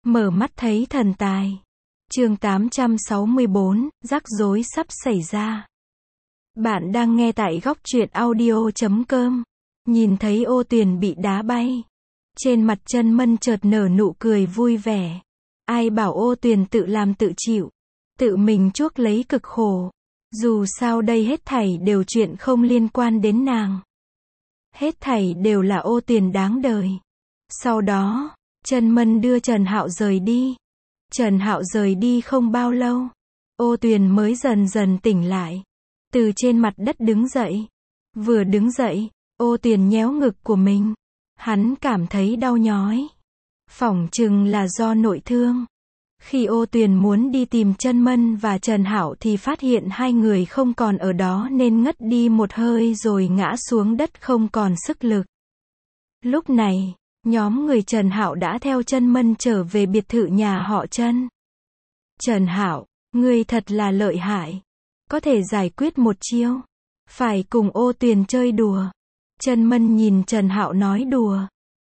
Mở mắt thấy thần tài. Chương 864, rắc rối sắp xảy ra. Bạn đang nghe tại góc truyện audio.com. Nhìn thấy Ô Tuyền bị đá bay. Trên mặt Chân Mân chợt nở nụ cười vui vẻ. Ai bảo Ô Tuyền tự làm tự chịu. Tự mình chuốc lấy cực khổ. Dù sao đây hết thảy đều chuyện không liên quan đến nàng. Hết thảy đều là Ô Tuyền đáng đời. Sau đó, Chân Mân đưa Trần Hạo rời đi. Trần Hạo rời đi không bao lâu, Ô Tuyền mới dần dần tỉnh lại. Từ trên mặt đất đứng dậy. Vừa đứng dậy, Ô Tuyền nhéo ngực của mình. Hắn cảm thấy đau nhói. Phỏng chừng là do nội thương. Khi Ô Tuyền muốn đi tìm Chân Mân và Trần Hạo thì phát hiện hai người không còn ở đó nên ngất đi một hơi rồi ngã xuống đất không còn sức lực. Lúc này, nhóm người Trần Hạo đã theo Chân Mân trở về biệt thự nhà họ Chân. Trần Hạo, ngươi thật là lợi hại. Có thể giải quyết một chiêu. Phải cùng Ô Tuyền chơi đùa. Chân Mân nhìn Trần Hạo nói đùa.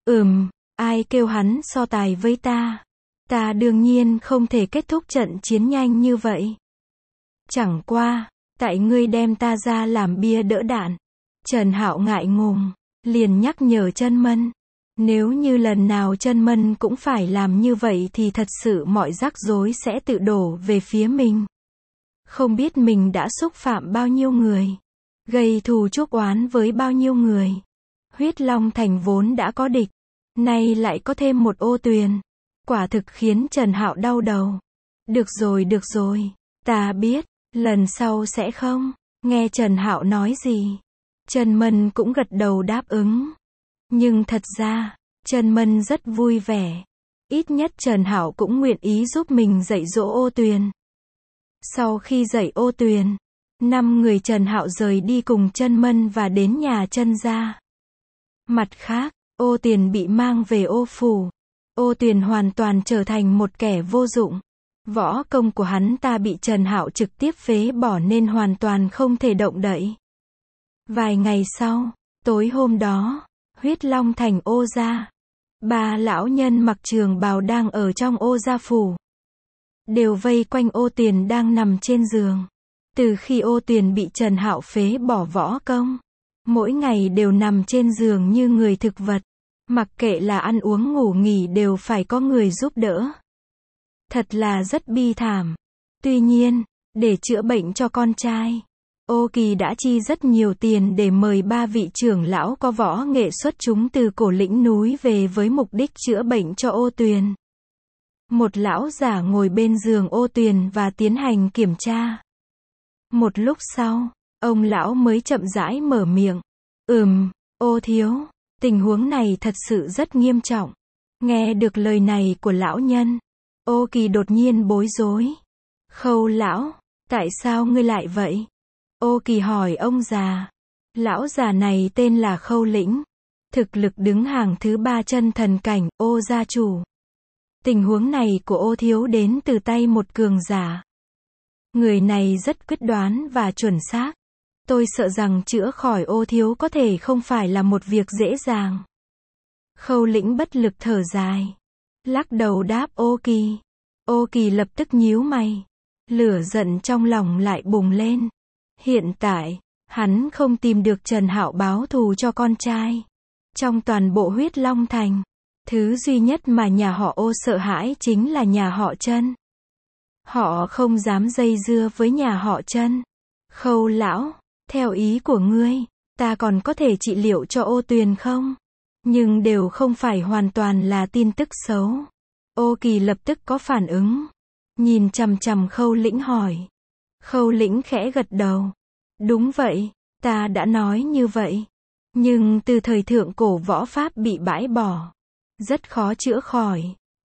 Ai kêu hắn so tài với ta. Ta đương nhiên không thể kết thúc trận chiến nhanh như vậy. Chẳng qua, tại ngươi đem ta ra làm bia đỡ đạn. Trần Hạo ngại ngùng, liền nhắc nhở Chân Mân. Nếu như lần nào Chân Mân cũng phải làm như vậy thì thật sự mọi rắc rối sẽ tự đổ về phía mình. Không biết mình đã xúc phạm bao nhiêu người. Gây thù chuốc oán với bao nhiêu người. Huyết Long Thành vốn đã có địch. Nay lại có thêm một Ô Tuyền. Quả thực khiến Trần Hạo đau đầu. Được rồi. Ta biết, lần sau sẽ không. Nghe Trần Hạo nói gì. Chân Mân cũng gật đầu đáp ứng. Nhưng thật ra, Chân Mân rất vui vẻ. Ít nhất Trần Hạo cũng nguyện ý giúp mình dạy dỗ Ô Tuyền. Sau khi dạy Ô Tuyền, 5 người Trần Hạo rời đi cùng Chân Mân và đến nhà Chân gia. Mặt khác, Ô Tuyền bị mang về Ô phủ. Ô Tuyền hoàn toàn trở thành một kẻ vô dụng. Võ công của hắn ta bị Trần Hạo trực tiếp phế bỏ nên hoàn toàn không thể động đậy. Vài ngày sau, tối hôm đó, Huyết Long Thành Ô gia. 3 lão nhân mặc trường bào đang ở trong Ô gia phủ. Đều vây quanh Ô Tuyền đang nằm trên giường. Từ khi Ô Tuyền bị Trần Hạo phế bỏ võ công, mỗi ngày đều nằm trên giường như người thực vật. Mặc kệ là ăn uống ngủ nghỉ đều phải có người giúp đỡ. Thật là rất bi thảm. Tuy nhiên, để chữa bệnh cho con trai, Ô Kỳ đã chi rất nhiều tiền để mời 3 vị trưởng lão có võ nghệ xuất chúng từ cổ lĩnh núi về với mục đích chữa bệnh cho Ô Tuyền. Một lão giả ngồi bên giường Ô Tuyền và tiến hành kiểm tra. Một lúc sau, ông lão mới chậm rãi mở miệng. Ô thiếu, tình huống này thật sự rất nghiêm trọng. Nghe được lời này của lão nhân, Ô Kỳ đột nhiên bối rối. Khâu lão, tại sao ngươi lại vậy? Ô Kỳ hỏi ông già. Lão già này tên là Khâu Lĩnh. Thực lực đứng hàng thứ 3 chân thần cảnh, Ô gia chủ. Tình huống này của Ô thiếu đến từ tay một cường giả. Người này rất quyết đoán và chuẩn xác. Tôi sợ rằng chữa khỏi Ô thiếu có thể không phải là một việc dễ dàng. Khâu Lĩnh bất lực thở dài. Lắc đầu đáp Ô Kỳ. Ô Kỳ lập tức nhíu mày. Lửa giận trong lòng lại bùng lên. Hiện tại, hắn không tìm được Trần Hạo báo thù cho con trai. Trong toàn bộ Huyết Long Thành, thứ duy nhất mà nhà họ Ô sợ hãi chính là nhà họ Chân. Họ không dám dây dưa với nhà họ Chân. Khâu lão, theo ý của ngươi, ta còn có thể trị liệu cho Ô Tuyền không? Nhưng đều không phải hoàn toàn là tin tức xấu. Ô Kỳ lập tức có phản ứng. Nhìn chằm chằm Khâu Lĩnh hỏi. Khâu Lĩnh khẽ gật đầu. Đúng vậy, ta đã nói như vậy. Nhưng từ thời thượng cổ võ pháp bị bãi bỏ. Rất khó chữa khỏi.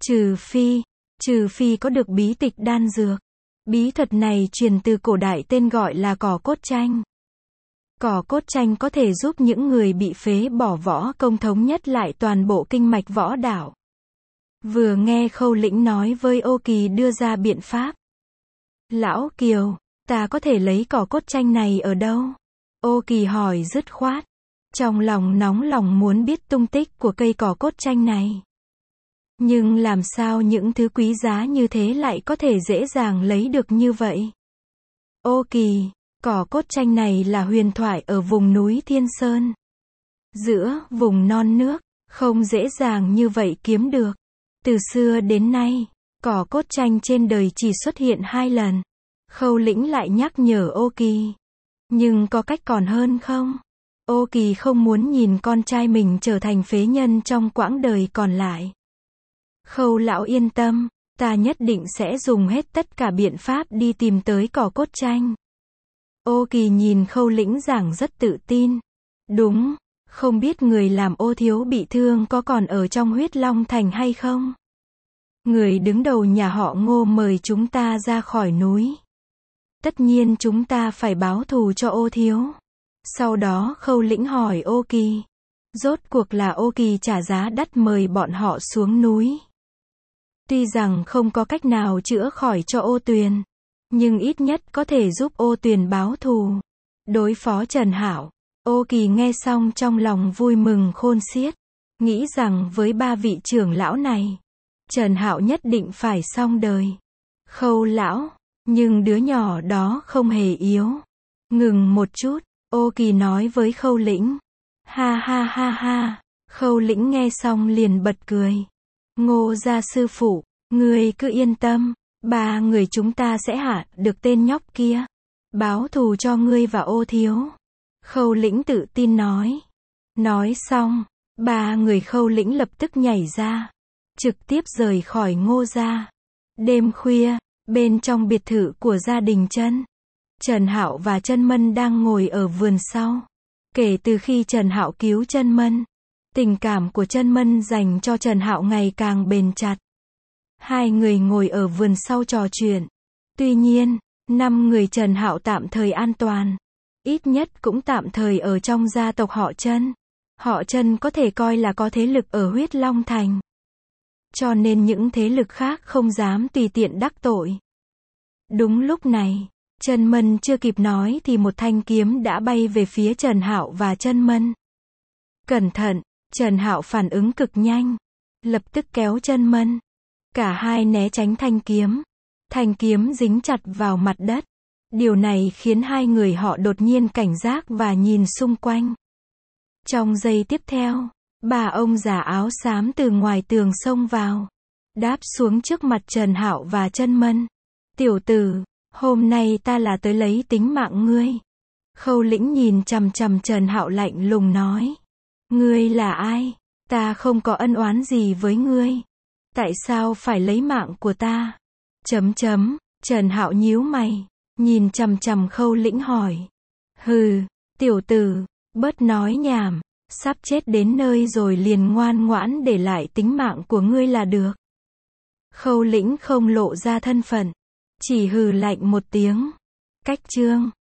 Trừ phi có được bí tịch đan dược. Bí thuật này truyền từ cổ đại tên gọi là cỏ cốt chanh. Cỏ cốt chanh có thể giúp những người bị phế bỏ võ công thống nhất lại toàn bộ kinh mạch võ đạo. Vừa nghe Khâu Lĩnh nói với Ô Kỳ đưa ra biện pháp. Lão Kiều, ta có thể lấy cỏ cốt chanh này ở đâu? Ô Kỳ hỏi dứt khoát. Trong lòng nóng lòng muốn biết tung tích của cây cỏ cốt chanh này. Nhưng làm sao những thứ quý giá như thế lại có thể dễ dàng lấy được như vậy? Ô kỳ, cỏ cốt chanh này là huyền thoại ở vùng núi Thiên Sơn. Giữa vùng non nước, không dễ dàng như vậy kiếm được. Từ xưa đến nay, cỏ cốt chanh trên đời chỉ xuất hiện 2 lần. Khâu Lĩnh lại nhắc nhở Ô Kỳ. Nhưng có cách còn hơn không? Ô Kỳ không muốn nhìn con trai mình trở thành phế nhân trong quãng đời còn lại. Khâu lão yên tâm, ta nhất định sẽ dùng hết tất cả biện pháp đi tìm tới cỏ cốt chanh. Ô Kỳ nhìn Khâu Lĩnh giảng rất tự tin. Đúng, không biết người làm Ô thiếu bị thương có còn ở trong Huyết Long Thành hay không? Người đứng đầu nhà họ Ngô mời chúng ta ra khỏi núi. Tất nhiên chúng ta phải báo thù cho Ô thiếu. Sau đó Khâu Lĩnh hỏi Ô Kỳ. Rốt cuộc là Ô Kỳ trả giá đắt mời bọn họ xuống núi. Tuy rằng không có cách nào chữa khỏi cho Ô Tuyền, nhưng ít nhất có thể giúp Ô Tuyền báo thù, đối phó Trần Hạo. Ô Kỳ nghe xong trong lòng vui mừng khôn xiết, nghĩ rằng với 3 vị trưởng lão này, Trần Hạo nhất định phải xong đời. Khâu lão, nhưng đứa nhỏ đó không hề yếu. Ngừng một chút, Ô Kỳ nói với Khâu Lĩnh. Ha ha ha ha, Khâu Lĩnh nghe xong liền bật cười. Ngô gia sư phụ, ngươi cứ yên tâm, 3 người chúng ta sẽ hạ được tên nhóc kia, báo thù cho ngươi và Ô thiếu. Khâu Lĩnh tự tin nói. Nói xong, 3 người Khâu Lĩnh lập tức nhảy ra, trực tiếp rời khỏi Ngô gia. Đêm khuya, bên trong biệt thự của gia đình Trần Hạo và Trân Mân đang ngồi ở vườn sau. Kể từ khi Trần Hạo cứu Trân Mân, tình cảm của Trân Mân dành cho Trần Hạo ngày càng bền chặt. 2 người ngồi ở vườn sau trò chuyện. Tuy nhiên, 5 người Trần Hạo tạm thời an toàn. Ít nhất cũng tạm thời ở trong gia tộc họ Trân. Họ Trân có thể coi là có thế lực ở Huyết Long Thành. Cho nên những thế lực khác không dám tùy tiện đắc tội. Đúng lúc này, Trân Mân chưa kịp nói thì một thanh kiếm đã bay về phía Trần Hạo và Trân Mân. Cẩn thận, Trần Hạo phản ứng cực nhanh, lập tức kéo Trân Mân. Cả hai né tránh thanh kiếm. Thanh kiếm dính chặt vào mặt đất. Điều này khiến 2 người họ đột nhiên cảnh giác và nhìn xung quanh. Trong giây tiếp theo, 3 ông già áo xám từ ngoài tường xông vào, đáp xuống trước mặt Trần Hạo và Trân Mân. Tiểu tử, hôm nay ta là tới lấy tính mạng ngươi. Khâu Lĩnh nhìn chằm chằm Trần Hạo lạnh lùng nói. Ngươi là ai? Ta không có ân oán gì với ngươi. Tại sao phải lấy mạng của ta? Trần Hạo nhíu mày, nhìn chằm chằm Khâu Lĩnh hỏi. Hừ, tiểu tử, bớt nói nhảm, sắp chết đến nơi rồi liền ngoan ngoãn để lại tính mạng của ngươi là được. Khâu Lĩnh không lộ ra thân phận, chỉ hừ lạnh một tiếng. Cách chương